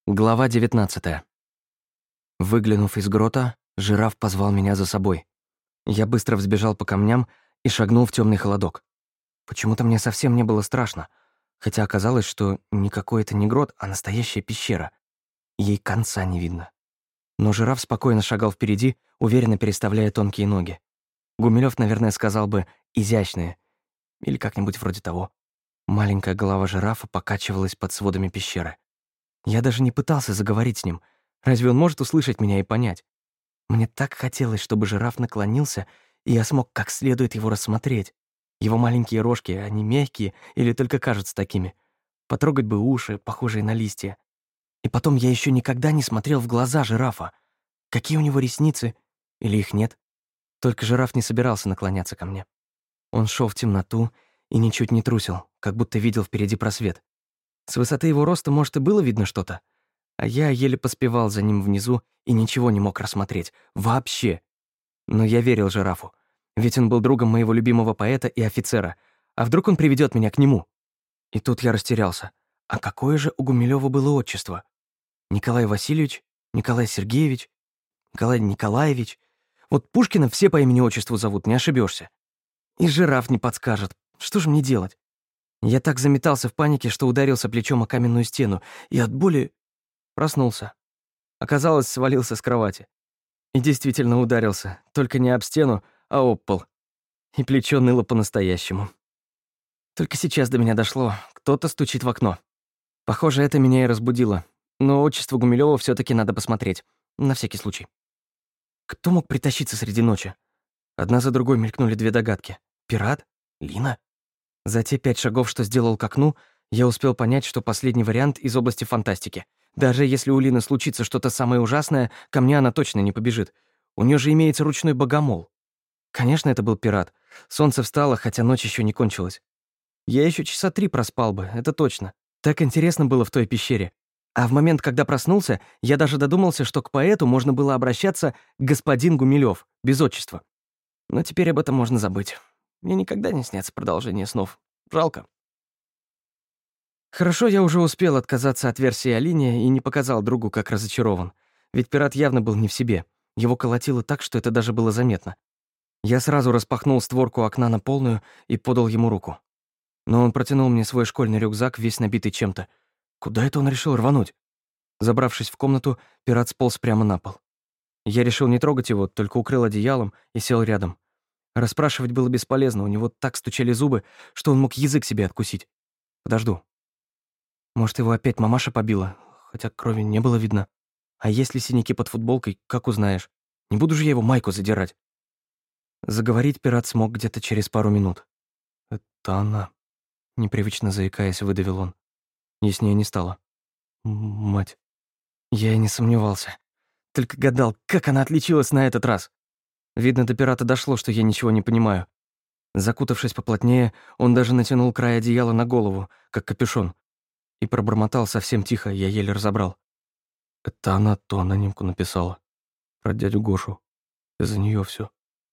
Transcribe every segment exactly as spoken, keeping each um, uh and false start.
Глава девятнадцатая. Выглянув из грота, жираф позвал меня за собой. Я быстро взбежал по камням и шагнул в темный холодок. Почему-то мне совсем не было страшно, хотя оказалось, что никакой это не грот, а настоящая пещера. Ей конца не видно. Но жираф спокойно шагал впереди, уверенно переставляя тонкие ноги. Гумилёв, наверное, сказал бы «изящные» или как-нибудь вроде того. Маленькая голова жирафа покачивалась под сводами пещеры. Я даже не пытался заговорить с ним. Разве он может услышать меня и понять? Мне так хотелось, чтобы жираф наклонился, и я смог как следует его рассмотреть. Его маленькие рожки, они мягкие или только кажутся такими. Потрогать бы уши, похожие на листья. И потом я еще никогда не смотрел в глаза жирафа. Какие у него ресницы? Или их нет? Только жираф не собирался наклоняться ко мне. Он шел в темноту и ничуть не трусил, как будто видел впереди просвет. С высоты его роста, может, и было видно что-то, а я еле поспевал за ним внизу и ничего не мог рассмотреть. Вообще. Но я верил жирафу, ведь он был другом моего любимого поэта и офицера. А вдруг он приведет меня к нему? И тут я растерялся. А какое же у Гумилёва было отчество? Николай Васильевич? Николай Сергеевич? Николай Николаевич? Вот Пушкина все по имени-отчеству зовут, не ошибешься. И жираф не подскажет. Что же мне делать? Я так заметался в панике, что ударился плечом о каменную стену, и от боли проснулся. Оказалось, свалился с кровати. И действительно ударился, только не об стену, а об пол. И плечо ныло по-настоящему. Только сейчас до меня дошло, кто-то стучит в окно. Похоже, это меня и разбудило. Но отчество Гумилёва все таки надо посмотреть, на всякий случай. Кто мог притащиться среди ночи? Одна за другой мелькнули две догадки. Пират? Лина? За те пять шагов, что сделал к окну, я успел понять, что последний вариант из области фантастики. Даже если у Лины случится что-то самое ужасное, ко мне она точно не побежит. У нее же имеется ручной богомол. Конечно, это был пират. Солнце встало, хотя ночь еще не кончилась. Я еще часа три проспал бы, это точно. Так интересно было в той пещере. А в момент, когда проснулся, я даже додумался, что к поэту можно было обращаться господин Гумилёв, без отчества. Но теперь об этом можно забыть. Мне никогда не снятся продолжение снов. Жалко. Хорошо, я уже успел отказаться от версии о Лине и не показал другу, как разочарован. Ведь пират явно был не в себе. Его колотило так, что это даже было заметно. Я сразу распахнул створку окна на полную и подал ему руку. Но он протянул мне свой школьный рюкзак, весь набитый чем-то. Куда это он решил рвануть? Забравшись в комнату, пират сполз прямо на пол. Я решил не трогать его, только укрыл одеялом и сел рядом. Расспрашивать было бесполезно, у него так стучали зубы, что он мог язык себе откусить. Подожду. Может, его опять мамаша побила, хотя крови не было видно. А если синяки под футболкой, как узнаешь? Не буду же я его майку задирать. Заговорить пират смог где-то через пару минут. «Это она», — непривычно заикаясь, выдавил он. Яснее не стало. Мать. Я и не сомневался. Только гадал, как она отличилась на этот раз. Видно, до пирата дошло, что я ничего не понимаю. Закутавшись поплотнее, он даже натянул край одеяла на голову, как капюшон, и пробормотал совсем тихо, я еле разобрал. Это она ту анонимку написала. Про дядю Гошу. Из-за нее все.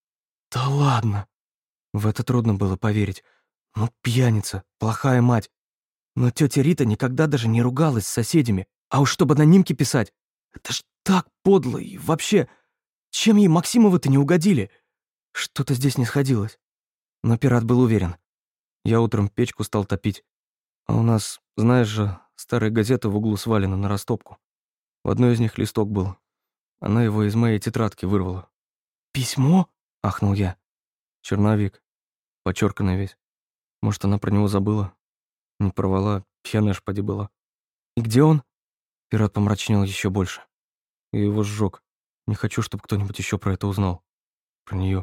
Да ладно! В это трудно было поверить. Ну, пьяница, плохая мать. Но тетя Рита никогда даже не ругалась с соседями. А уж чтобы анонимки писать. Это ж так подло и вообще... Чем ей Максимовы-то не угодили? Что-то здесь не сходилось. Но пират был уверен. Я утром печку стал топить. А у нас, знаешь же, старая газета в углу свалена на растопку. В одной из них листок был. Она его из моей тетрадки вырвала. «Письмо?» — ахнул я. Черновик. Почерканный весь. Может, она про него забыла? Не порвала, пьяная ж поди была. И где он? Пират помрачнел еще больше. Я его сжег. Не хочу, чтобы кто-нибудь еще про это узнал. Про нее.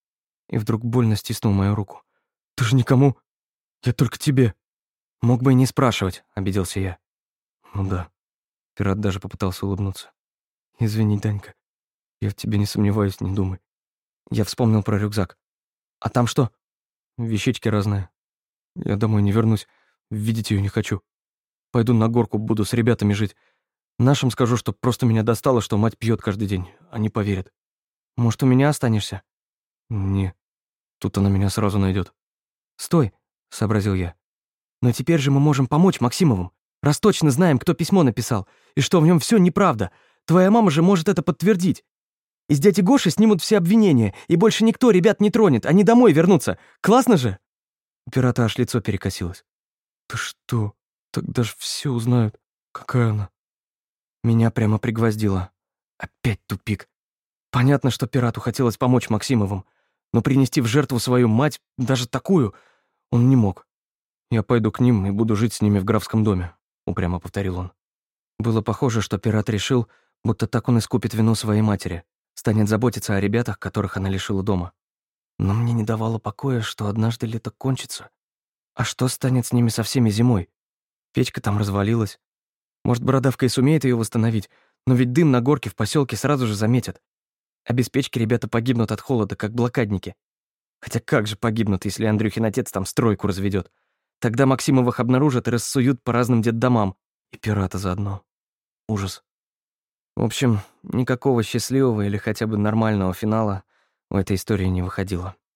И вдруг больно стиснул мою руку. Ты же никому... Я только тебе. Мог бы и не спрашивать, обиделся я. Ну да. Пират даже попытался улыбнуться. Извини, Данька. Я в тебе не сомневаюсь, не думай. Я вспомнил про рюкзак. А там что? Вещички разные. Я домой не вернусь. Видеть ее не хочу. Пойду на горку, буду с ребятами жить. Нашим скажу, что просто меня достало, что мать пьет каждый день. Они поверят. Может, у меня останешься? Не. Тут она меня сразу найдет. Стой, сообразил я. Но теперь же мы можем помочь Максимовым, раз точно знаем, кто письмо написал. и что в нем все неправда. Твоя мама же может это подтвердить. Из дяди Гоши снимут все обвинения, и больше никто ребят не тронет, они домой вернутся. Классно же?» У пирата аж лицо перекосилось. «Ты что? Тогда ж все узнают. Какая она?» Меня прямо пригвоздило. Опять тупик. Понятно, что пирату хотелось помочь Максимовым, но принести в жертву свою мать, даже такую, он не мог. «Я пойду к ним и буду жить с ними в графском доме», — упрямо повторил он. Было похоже, что пират решил, будто так он искупит вину своей матери, станет заботиться о ребятах, которых она лишила дома. Но мне не давало покоя, что однажды лето кончится. А что станет с ними со всеми зимой? Печка там развалилась. Может, бородавка и сумеет ее восстановить, но ведь дым на горке в поселке сразу же заметят. А без печки ребята погибнут от холода, как блокадники. Хотя как же погибнут, если Андрюхин отец там стройку разведет? Тогда Максимовых обнаружат и рассуют по разным детдомам. И пирата заодно. Ужас. В общем, никакого счастливого или хотя бы нормального финала у этой истории не выходило.